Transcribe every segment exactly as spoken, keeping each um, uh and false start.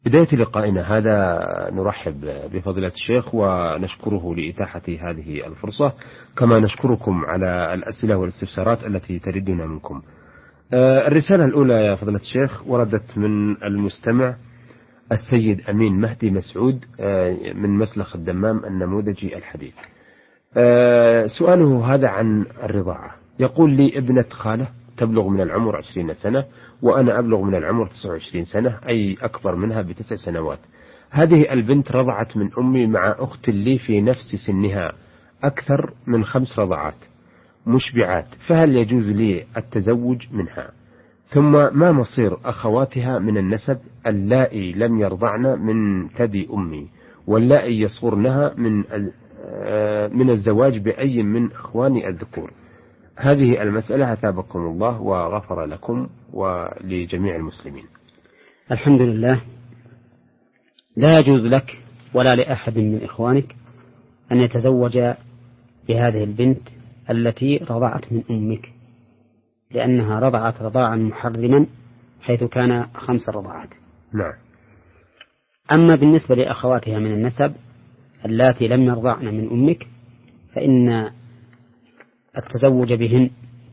بداية لقائنا هذا نرحب بفضيلة الشيخ ونشكره لإتاحة هذه الفرصة، كما نشكركم على الأسئلة والاستفسارات التي تردنا منكم. الرسالة الأولى يا فضيلة الشيخ وردت من المستمع السيد أمين مهدي مسعود من مسلخ الدمام النموذجي الحديث. سؤاله هذا عن الرضاعة. يقول لي ابنة خالة تبلغ من العمر عشرين سنة وأنا أبلغ من العمر تسعة وعشرين سنة، أي أكبر منها بتسع سنوات. هذه البنت رضعت من أمي مع أخت لي في نفس سنها أكثر من خمس رضعات مشبعات، فهل يجوز لي التزوج منها؟ ثم ما مصير أخواتها من النسب اللائي لم يرضعن من ثدي أمي واللائي يصغرنها من من الزواج بأي من أخواني الذكور؟ هذه المسألة أثابكم الله وغفر لكم ولجميع المسلمين. الحمد لله. لا يجوز لك ولا لأحد من إخوانك أن يتزوج بهذه البنت التي رضعت من أمك، لأنها رضعت رضاعا محرما حيث كان خمس رضعات. نعم. أما بالنسبة لأخواتها من النسب اللاتي لم يرضعن من أمك فإن التزوج بهن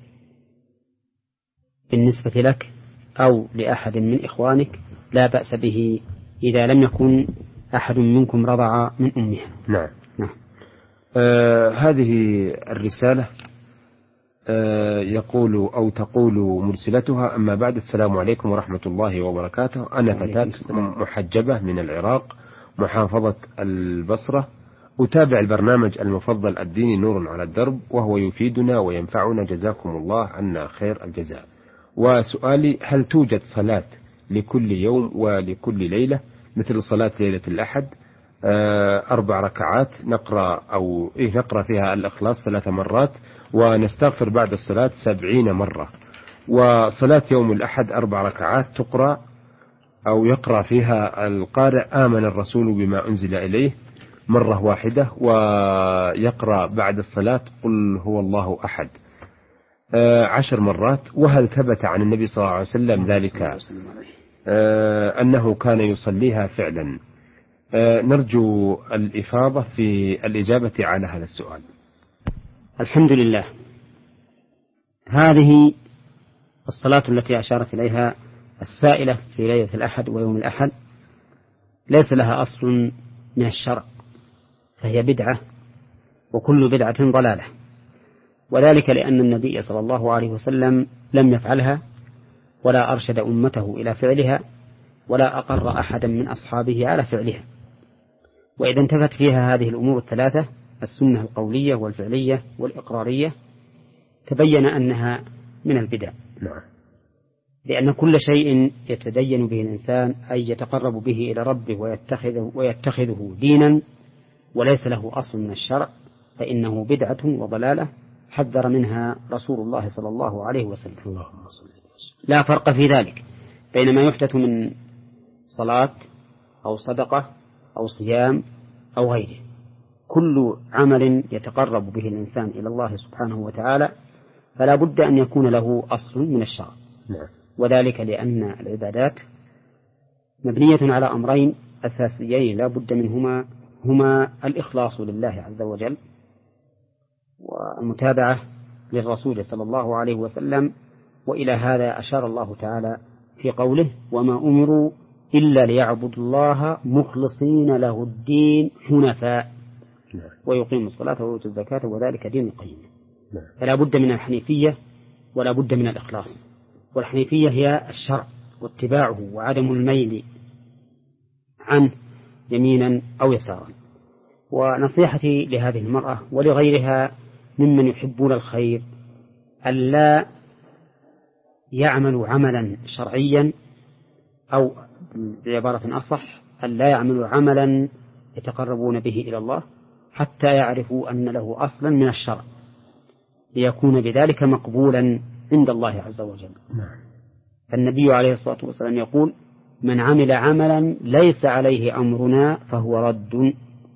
بالنسبة لك أو لأحد من إخوانك لا بأس به إذا لم يكن أحد منكم رضع من أمها. نعم. نعم. آه هذه الرسالة آه يقول أو تقول مرسلتها: أما بعد، السلام عليكم ورحمة الله وبركاته. أنا فتاة محجبة من العراق محافظة البصرة، أتابع البرنامج المفضل الديني نور على الدرب وهو يفيدنا وينفعنا، جزاكم الله عنا خير الجزاء. وسؤالي: هل توجد صلاة لكل يوم ولكل ليلة مثل صلاة ليلة الأحد أربع ركعات نقرأ أو إيه نقرأ فيها الإخلاص ثلاث مرات ونستغفر بعد الصلاة سبعين مرة، وصلاة يوم الأحد أربع ركعات تقرأ أو يقرأ فيها القارئ آمن الرسول بما أنزل إليه مرة واحدة ويقرأ بعد الصلاة قل هو الله أحد عشر مرات؟ وهل ثبت عن النبي صلى الله عليه وسلم ذلك أنه كان يصليها فعلا؟ نرجو الإفاضة في الإجابة على هذا السؤال. الحمد لله. هذه الصلاة التي أشارت إليها السائلة في ليلة الأحد ويوم الأحد ليس لها أصل من الشرع، فهي بدعة وكل بدعة ضلالة، وذلك لأن النبي صلى الله عليه وسلم لم يفعلها ولا أرشد أمته إلى فعلها ولا أقر أحدا من أصحابه على فعلها. وإذا انتفت فيها هذه الأمور الثلاثة السنة القولية والفعلية والإقرارية تبين أنها من البدع. نعم. لأن كل شيء يتدين به الإنسان أي يتقرب به إلى ربه ويتخذه, ويتخذه دينا وليس له أصل من الشرع فإنه بدعة وضلالة حذر منها رسول الله صلى الله عليه وسلم. لا فرق في ذلك بين ما يحدث من صلاة أو صدقة أو صيام أو غيره. كل عمل يتقرب به الإنسان إلى الله سبحانه وتعالى فلا بد أن يكون له أصل من الشرع. وذلك لأن العبادات مبنية على أمرين أساسيين لا بد منهما، هما الإخلاص لله عز وجل والمتابعة للرسول صلى الله عليه وسلم. وإلى هذا أشار الله تعالى في قوله: وما أمروا إلا ليعبدوا الله مخلصين له الدين حنفاء ويقيموا الصلاة ويؤتوا الزكاة وذلك دين القيم. فلا بد من الحنيفية ولا بد من الإخلاص، والحنيفية هي الشرع واتباعه وعدم الميل عنه يمينا أو يسارا. ونصيحتي لهذه المرأة ولغيرها ممن يحبون الخير ألا يعملوا عملا شرعيا، أو بعبارة أصح ألا يعملوا عملا يتقربون به إلى الله حتى يعرفوا أن له أصلا من الشرع ليكون بذلك مقبولا عند الله عز وجل. فالنبي عليه الصلاة والسلام يقول: من عمل عملا ليس عليه أمرنا فهو رد،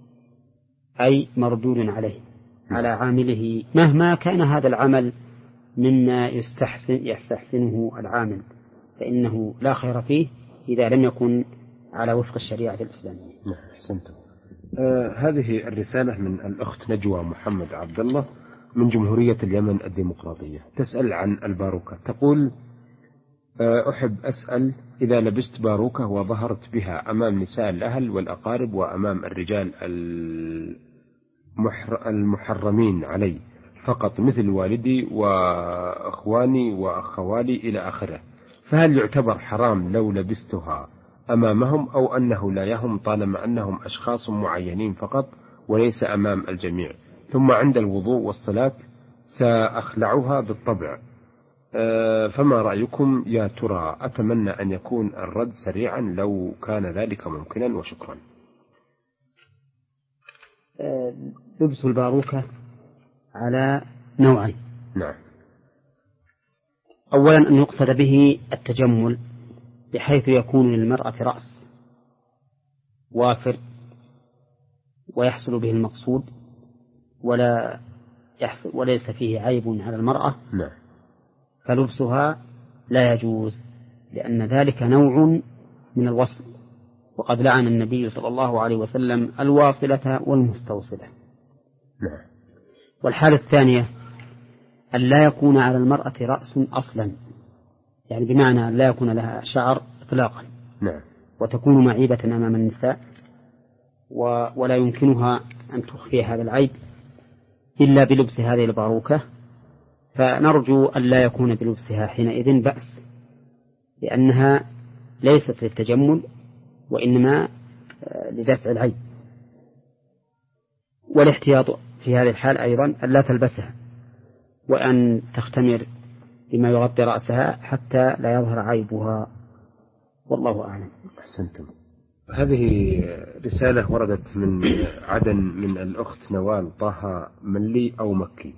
أي مردود عليه على عامله مهما كان هذا العمل مما يستحسن يستحسنه العامل، فإنه لا خير فيه إذا لم يكن على وفق الشريعة الإسلامية. نعم أحسنتم. آه هذه الرسالة من الأخت نجوى محمد عبد الله من جمهورية اليمن الديمقراطية، تسأل عن الباروكة. تقول: آه أحب أسأل، إذا لبست باروكة وظهرت بها أمام نساء الأهل والأقارب وأمام الرجال المحر المحرمين علي فقط مثل والدي وأخواني وأخوالي إلى آخره، فهل يعتبر حرام لو لبستها أمامهم، أو أنه لا يهم طالما أنهم أشخاص معينين فقط وليس أمام الجميع؟ ثم عند الوضوء والصلاة سأخلعها بالطبع. أه فما رأيكم يا ترى؟ أتمنى أن يكون الرد سريعا لو كان ذلك ممكنا، وشكرا. لبس الباروكة على نوعين. نعم. أولا أن يقصد به التجمل، بحيث يكون للمرأة رأس وافر ويحصل به المقصود ولا يحصل وليس فيه عيب على المرأة. نعم. فلبسها لا يجوز، لأن ذلك نوع من الوصل، وقد لعن النبي صلى الله عليه وسلم الواصلة والمستوصلة. نعم. والحالة الثانية أن لا يكون على المرأة رأس أصلا، يعني بمعنى أن لا يكون لها شعر إطلاقا. نعم. وتكون معيبة أمام النساء، ولا يمكنها أن تخفي هذا العيب إلا بلبس هذه الباروكة، فنرجو أن لا يكون بلبسها حينئذ بأس، لأنها ليست للتجمل وإنما لدفع العيب. والاحتياط في هذه الحال أيضا أن لا تلبسها، وأن تختمر بما يغطي رأسها حتى لا يظهر عيبها، والله أعلم. أحسنتم. هذه رسالة وردت من عدن من الأخت نوال طه ملي أو مكي،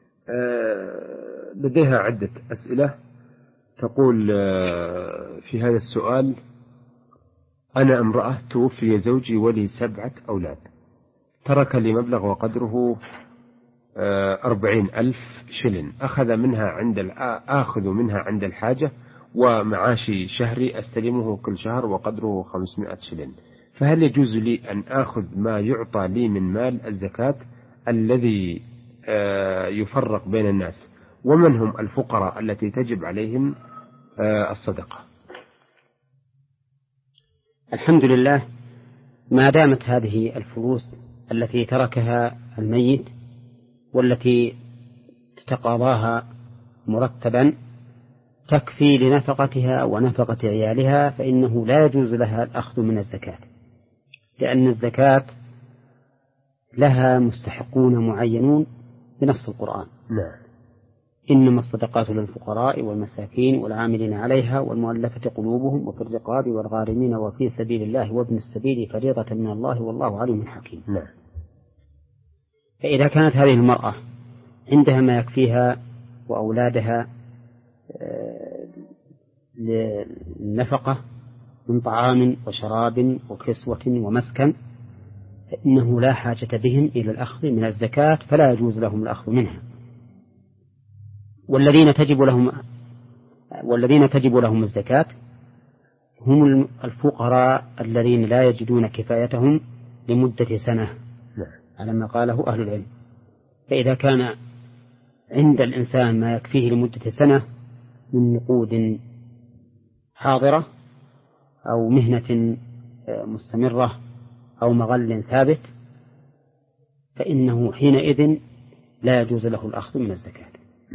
لديها عدة أسئلة. تقول في هذا السؤال: أنا امرأة توفي زوجي ولي سبعة أولاد، ترك لي مبلغ وقدره أربعين ألف شلن، أخذ منها عند آخذ منها عند الحاجة، ومعاشي شهري أستلمه كل شهر وقدره خمسمائة شلن، فهل يجوز لي أن آخذ ما يعطى لي من مال الزكاة الذي يفرق بين الناس؟ ومن هم الفقراء التي تجب عليهم الصدقة؟ الحمد لله، ما دامت هذه الفلوس التي تركها الميت والتي تتقاضاها مرتبا تكفي لنفقتها ونفقة عيالها، فإنه لا يجوز لها الأخذ من الزكاة، لأن الزكاة لها مستحقون معينون بنص القرآن. نعم. إنما الصدقات للفقراء والمساكين والعاملين عليها والمؤلفة قلوبهم وفي الرقاب والغارمين وفي سبيل الله وابن السبيل فريضة من الله والله عليم حكيم. نعم. فإذا كانت هذه المرأة عندها ما يكفيها وأولادها للنفقة من طعام وشراب وكسوة ومسكن، فإنه لا حاجة بهم إلى الأخذ من الزكاة، فلا يجوز لهم الأخذ منها. والذين تجب لهم والذين تجب لهم الزكاة هم الفقراء الذين لا يجدون كفايتهم لمدة سنة على ما قاله أهل العلم. فإذا كان عند الإنسان ما يكفيه لمدة سنة من نقود حاضرة أو مهنة مستمرة أو مغل ثابت، فإنه حينئذ لا يجوز له الأخذ من الزكاة.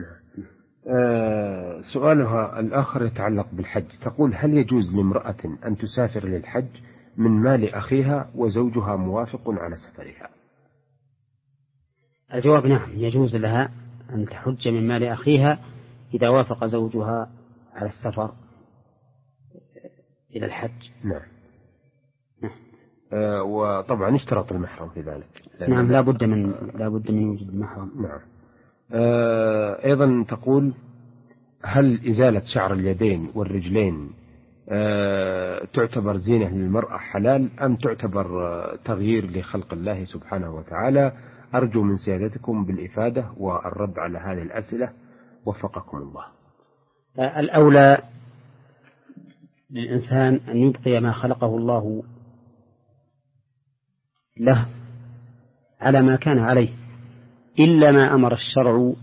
آه سؤالها الآخر يتعلق بالحج. تقول: هل يجوز لامرأة أن تسافر للحج من مال أخيها وزوجها موافق على سفرها؟ الجواب نعم، يجوز لها أن تحج من مال أخيها إذا وافق زوجها على السفر إلى الحج. نعم. نعم. آه وطبعا اشترط المحرم في ذلك. نعم، لا بد من لا بد من وجود المحرم. نعم. آه أيضا تقول: هل إزالة شعر اليدين والرجلين آه تعتبر زينة للمرأة حلال أم تعتبر آه تغيير لخلق الله سبحانه وتعالى؟ أرجو من سيادتكم بالإفادة والرد على هذه الأسئلة، وفقكم الله. آه الأولى للإنسان أن يبقي ما خلقه الله له على ما كان عليه، إلا ما أمر الشرع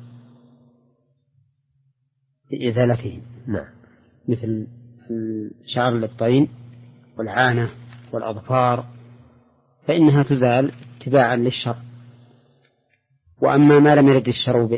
بإزالته. نعم. مثل شعر الإبطين والعانة والأظفار فإنها تزال اتباعا للشرع. وأما ما لم يرد الشرع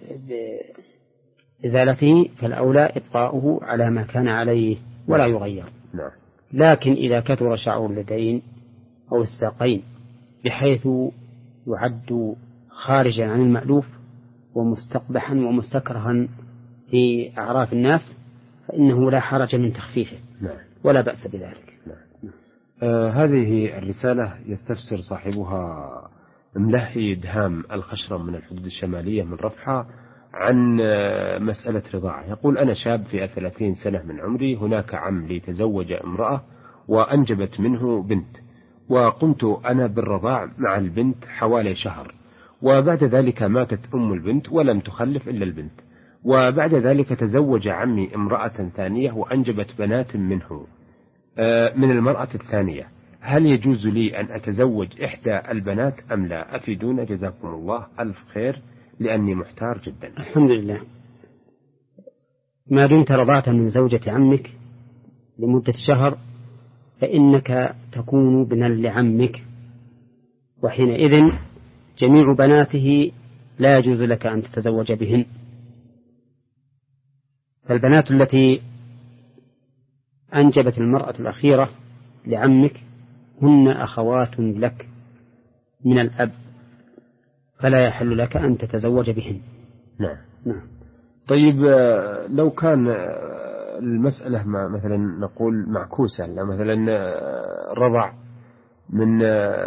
بإزالته فالأولى إبقاؤه على ما كان عليه ولا يغير. نعم. لكن إذا كثر شعر اليدين أو الساقين بحيث يعد خارجا عن المألوف ومستقبحا ومستكرها في أعراف الناس فإنه لا حرج من تخفيفه. نعم. ولا بأس بذلك. نعم. آه هذه الرسالة يستفسر صاحبها ملهي إدهام الخشرم من الحدود الشمالية من رفحة عن آه مسألة رضاعة. يقول: أنا شاب في ثلاثين سنة من عمري، هناك عم لي تزوج امرأة وأنجبت منه بنت، وقمت أنا بالرضاع مع البنت حوالي شهر، وبعد ذلك ماتت أم البنت ولم تخلف إلا البنت، وبعد ذلك تزوج عمي امرأة ثانية وأنجبت بنات منه من المرأة الثانية. هل يجوز لي أن أتزوج إحدى البنات أم لا؟ أفيدونا جزاكم الله ألف خير لأني محتار جدا. الحمد لله. ما دمت رضعت من زوجة عمك لمدة شهر فإنك تكون ابنا لعمك، وحينئذ جميع بناته لا يجوز لك أن تتزوج بهن. فالبنات التي أنجبت المرأة الأخيرة لعمك هن أخوات لك من الأب، فلا يحل لك أن تتزوج بهن. نعم. نعم. طيب لو كان المسألة ما مثلا نقول معكوسة، مثلا رضع من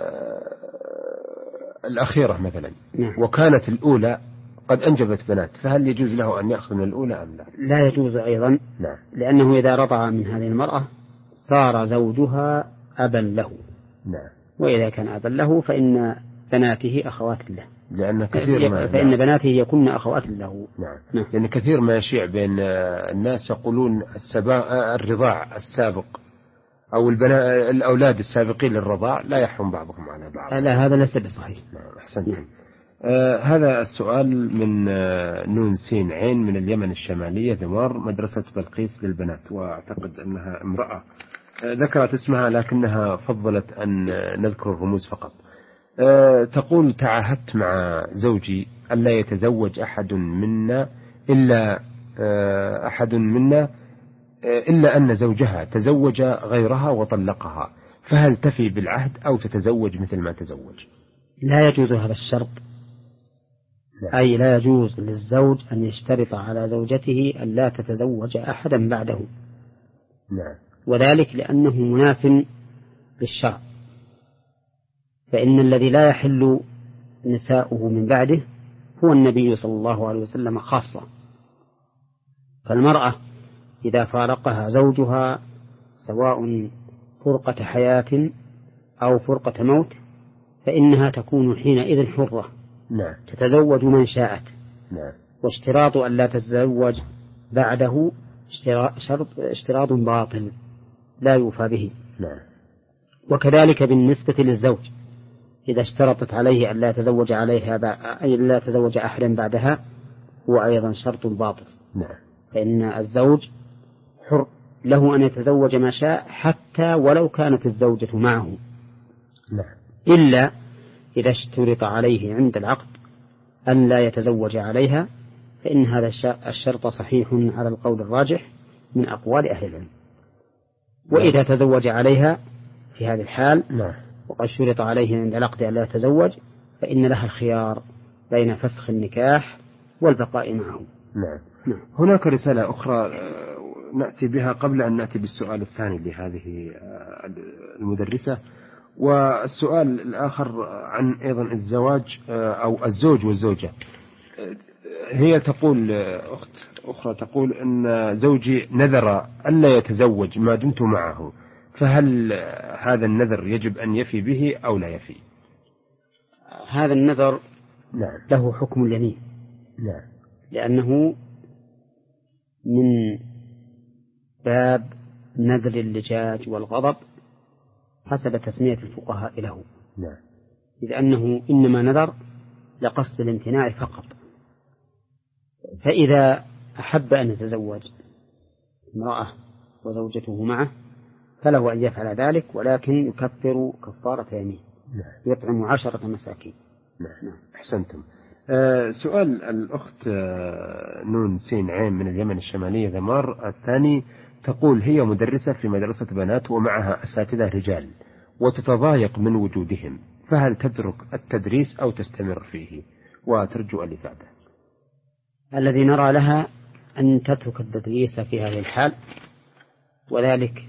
الأخيرة مثلا، نعم. وكانت الأولى قد أنجبت بنات، فهل يجوز له أن يأخذ من الأولى أم لا؟ لا يجوز أيضا. نعم. لأنه إذا رضع من هذه المرأة صار زوجها أبا له. نعم. وإذا كان أبا له فإن بناته أخوات له، لأن كثير ما فإن نعم. بناته يكون أخوات له. نعم. نعم. لأن كثير ما يشيع بين الناس يقولون السبا... الرضاع السابق أو البنا... الأولاد السابقين للرضاع لا يحرم بعضهم على بعض. لا، هذا ليس بصحيح. نعم. أحسنت. نعم. آه هذا السؤال من آه نون سين عين من اليمن الشمالية، ذمار، مدرسة بلقيس للبنات، وأعتقد أنها امرأة آه ذكرت اسمها لكنها فضلت أن آه نذكر الرموز فقط. آه تقول: تعاهدت مع زوجي ألا يتزوج أحد منا إلا آه أحد منا آه إلا أن زوجها تزوج غيرها وطلقها، فهل تفي بالعهد أو تتزوج مثل ما تزوج؟ لا يجوز هذا الشرط. أي لا يجوز للزوج أن يشترط على زوجته أن لا تتزوج أحدا بعده. نعم. وذلك لأنه مناف للشرع، فإن الذي لا يحل نساؤه من بعده هو النبي صلى الله عليه وسلم خاصة. فالمرأة إذا فارقها زوجها سواء فرقة حياة أو فرقة موت فإنها تكون حينئذ حرة. نعم. تتزوج من شاءت. نعم. واشتراط أن لا تتزوج بعده شرط اشتراط باطل لا يوفى به. نعم. وكذلك بالنسبة للزوج إذا اشترطت عليه أن لا يتزوج عليها أي لا يتزوج أحدا بعدها هو أيضا شرط باطل. نعم. فإن الزوج حر له أن يتزوج ما شاء حتى ولو كانت الزوجة معه. نعم. إلا إذا اشترط عليه عند العقد أن لا يتزوج عليها، فإن هذا الشرط صحيح على القول الراجح من أقوال أهل العلم. وإذا تزوج عليها في هذه الحال نعم. وقد شرط عليه عند العقد أن لا يتزوج فإن لها الخيار بين فسخ النكاح والبقاء معه. نعم. نعم. هناك رسالة أخرى نأتي بها قبل أن نأتي بالسؤال الثاني لهذه المدرسة، والسؤال الآخر عن أيضا الزواج أو الزوج والزوجة. هي تقول أخت أخرى تقول أن زوجي نذر ألا يتزوج ما دمت معه، فهل هذا النذر يجب أن يفي به أو لا يفي؟ هذا النذر نعم. له حكم اليمين. نعم. لأنه من باب نذر اللجاج والغضب حسب تسمية الفقهاء له. نعم. إذ أنه إنما نذر لقصد الامتناع فقط. فإذا أحب أن يتزوج امرأة وزوجته معه فله أن يفعل ذلك، ولكن يكفر كفارة يمين. نعم. يطعم عشرة مساكين. نعم. نعم. أحسنتم. آه سؤال الأخت آه نون سين عين من اليمن الشمالية ذمار الثاني، تقول هي مدرسة في مدرسة بنات ومعها أساتذة رجال وتتضايق من وجودهم، فهل تترك التدريس أو تستمر فيه؟ وترجو الإفادة. الذي نرى لها أن تترك التدريس في هذه الحال، وذلك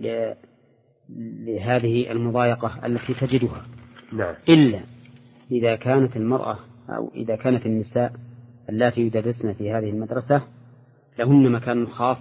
لهذه المضايقة التي تجدها. نعم. إلا إذا كانت المرأة أو إذا كانت النساء التي يدرسن في هذه المدرسة لهن مكان خاص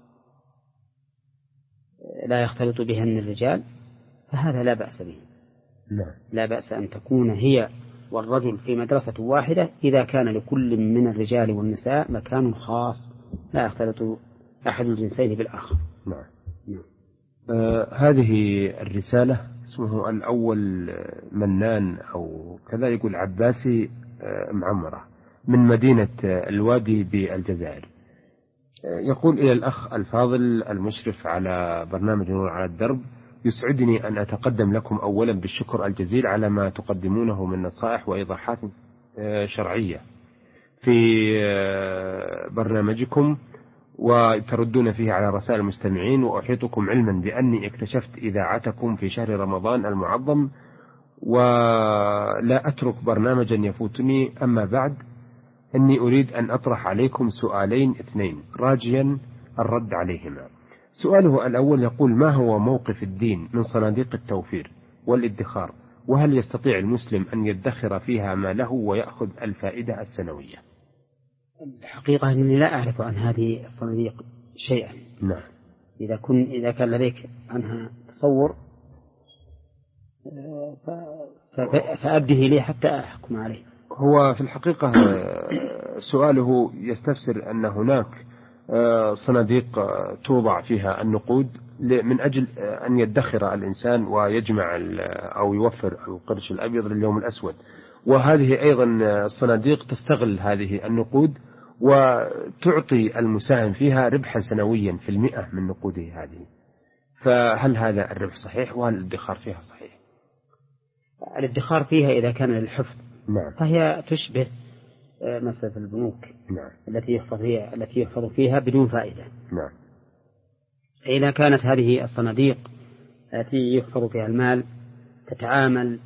لا يختلط بهن الرجال، فهذا لا بأس به. نعم. لا بأس أن تكون هي والرجل في مدرسة واحدة إذا كان لكل من الرجال والنساء مكان خاص لا يختلط أحد الجنسين بالآخر. نعم. نعم. آه هذه الرسالة اسمه الأول منان أو كذا، يقول عباسي آه معمرة من مدينة آه الوادي بالجزائر. آه يقول إلى الأخ الفاضل المشرف على برنامج نور على الدرب، يسعدني أن أتقدم لكم أولا بالشكر الجزيل على ما تقدمونه من نصائح وإيضاحات آه شرعية في آه برنامجكم، وتردون فيه على رسائل المستمعين. وأحيطكم علما بأني اكتشفت إذاعتكم في شهر رمضان المعظم، ولا أترك برنامجا يفوتني. أما بعد، أني أريد أن أطرح عليكم سؤالين اثنين راجيا الرد عليهما. سؤاله الأول يقول: ما هو موقف الدين من صناديق التوفير والادخار؟ وهل يستطيع المسلم أن يدخر فيها ما له ويأخذ الفائدة السنوية؟ الحقيقة أنني لا أعرف عن هذه الصناديق شيئا. نعم. إذا كن إذا كان لديك عنها تصور فأبده لي حتى أحكم عليه. هو في الحقيقة سؤاله يستفسر أن هناك صناديق توضع فيها النقود من أجل أن يدخر الإنسان ويجمع أو يوفر القرش الأبيض لليوم الأسود، وهذه أيضا الصناديق تستغل هذه النقود وتعطي المساهم فيها ربحا سنويا في المئة من نقوده هذه. فهل هذا الربح صحيح؟ وهل الادخار فيها صحيح؟ الادخار فيها إذا كان للحفظ نعم. فهي تشبه مسألة البنوك. نعم. التي يحفظ فيها التي يحفظ فيها بدون فائدة. نعم. إذا كانت هذه الصناديق التي يحفظ فيها المال تتعامل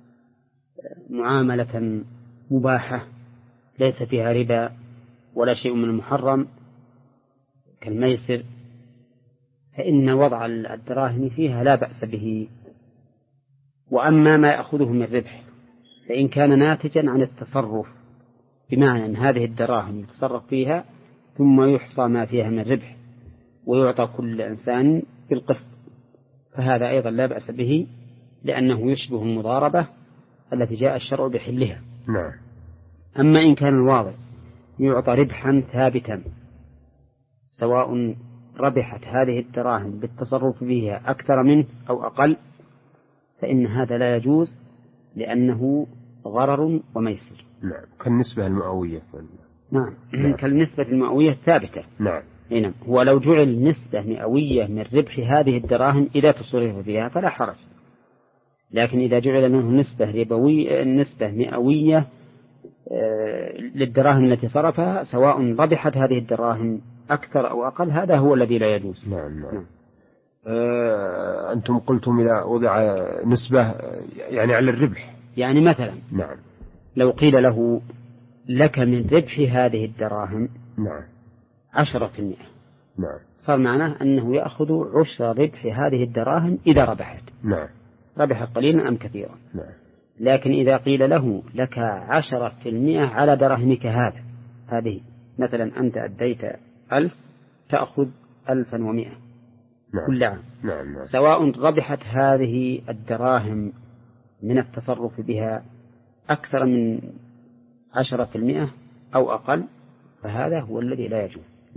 معاملة مباحة ليس فيها ربا ولا شيء من المحرم كالميسر، فإن وضع الدراهم فيها لا بأس به. وأما ما يأخذه من ربح فإن كان ناتجا عن التصرف، بمعنى أن هذه الدراهم يتصرف فيها ثم يحصى ما فيها من ربح ويعطى كل إنسان بالقسط، فهذا أيضا لا بأس به، لأنه يشبه المضاربة التي جاء الشرع بحلها. نعم. أما إن كان الواضع يعطى ربحا ثابتا سواء ربحت هذه الدراهم بالتصرف فيها أكثر منه أو أقل، فإن هذا لا يجوز لأنه غرر وميسر. نعم. كالنسبة المئوية. نعم. نعم. كالنسبة المئوية الثابتة. نعم. نعم. هو لو جعل نسبة مئوية من ربح هذه الدراهم إذا تصرف فيها فلا حرج، لكن إذا جعل منه نسبة ربوية نسبة مئوية للدراهم التي صرفها سواء ربحت هذه الدراهم أكثر أو أقل، هذا هو الذي لا يجوز. نعم. نعم. نعم. آه أنتم قلتم إذا وضع نسبة يعني على الربح، يعني مثلا نعم لو قيل له لك من ربح هذه الدراهم نعم عشرة في المئة، نعم صار معناه أنه يأخذ عشر ربح هذه الدراهم إذا ربحت. نعم. ربحت قليلا أم كثيرا. نعم. لكن إذا قيل له لك عشرة في المئة على دراهمك هذا هذه، مثلا أنت أديت ألف تأخذ ألفا ومئة نعم. كل عام. نعم. نعم. سواء ربحت هذه الدراهم من التصرف بها أكثر من عشرة في المئة أو أقل، فهذا هو الذي لا يجوز. نعم.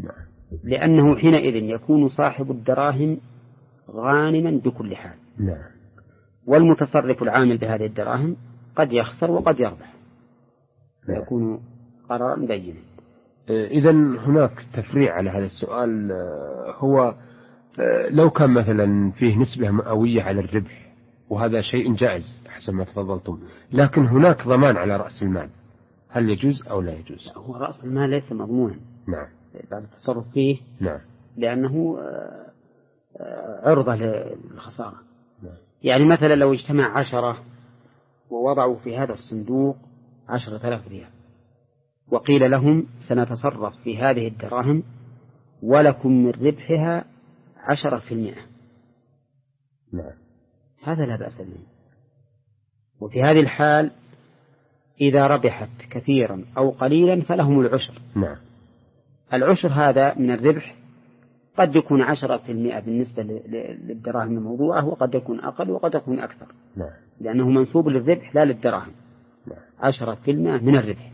لأنه حينئذ يكون صاحب الدراهم غانما بكل حال. نعم. والمتصرف العامل بهذه الدراهم قد يخسر وقد يربح، نعم. يكون قرارا بينا. إذن هناك تفريع على هذا السؤال، هو لو كان مثلا فيه نسبة مئوية على الربح، وهذا شيء جائز حسب ما تفضلتم، لكن هناك ضمان على رأس المال، هل يجوز أو لا يجوز؟ هو رأس المال ليس مضمونا. نعم. بعد التصرف فيه. نعم. لأنه عرضة للخسارة. نعم. يعني مثلا لو اجتمع عشرة ووضعوا في هذا الصندوق عشرة آلاف ريال، وقيل لهم سنتصرف في هذه الدراهم ولكم من ربحها عشرة في المئة. نعم. هذا لا بأس به. وفي هذه الحال إذا ربحت كثيرا أو قليلا فلهم العشر. نعم. العشر هذا من الربح قد يكون عشرة في المئة بالنسبة للدراهم الموضوعة، وقد يكون أقل وقد يكون أكثر. نعم. لأنه منسوب للربح لا للدراهم. نعم. عشرة في المئة من الربح.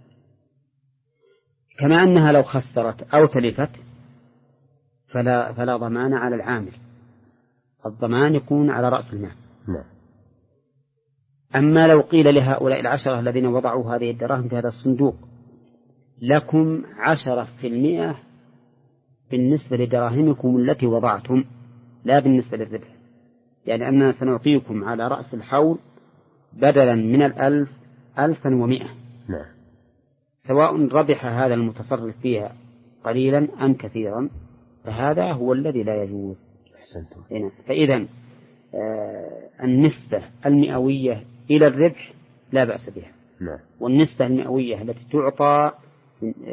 كما أنها لو خسرت أو تلفت فلا, فلا ضمان على العامل، الضمان يكون على رأس المال. نعم. أما لو قيل لهؤلاء العشرة الذين وضعوا هذه الدراهم في هذا الصندوق لكم عشرة في المئة بالنسبة لدراهمكم التي وضعتم لا بالنسبة للربح، يعني أننا سنعطيكم على رأس الحول بدلا من الألف ألفا ومئة. نعم. سواء ربح هذا المتصرف فيها قليلا أم كثيرا، فهذا هو الذي لا يجوز. أحسنتم. فإذا آه النسبة المئوية إلى الربح لا بأس بها. نعم. والنسبة المئوية التي تعطى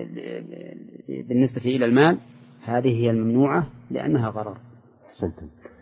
بالنسبة إلى المال هذه هي الممنوعة لأنها غرر. أحسنتم.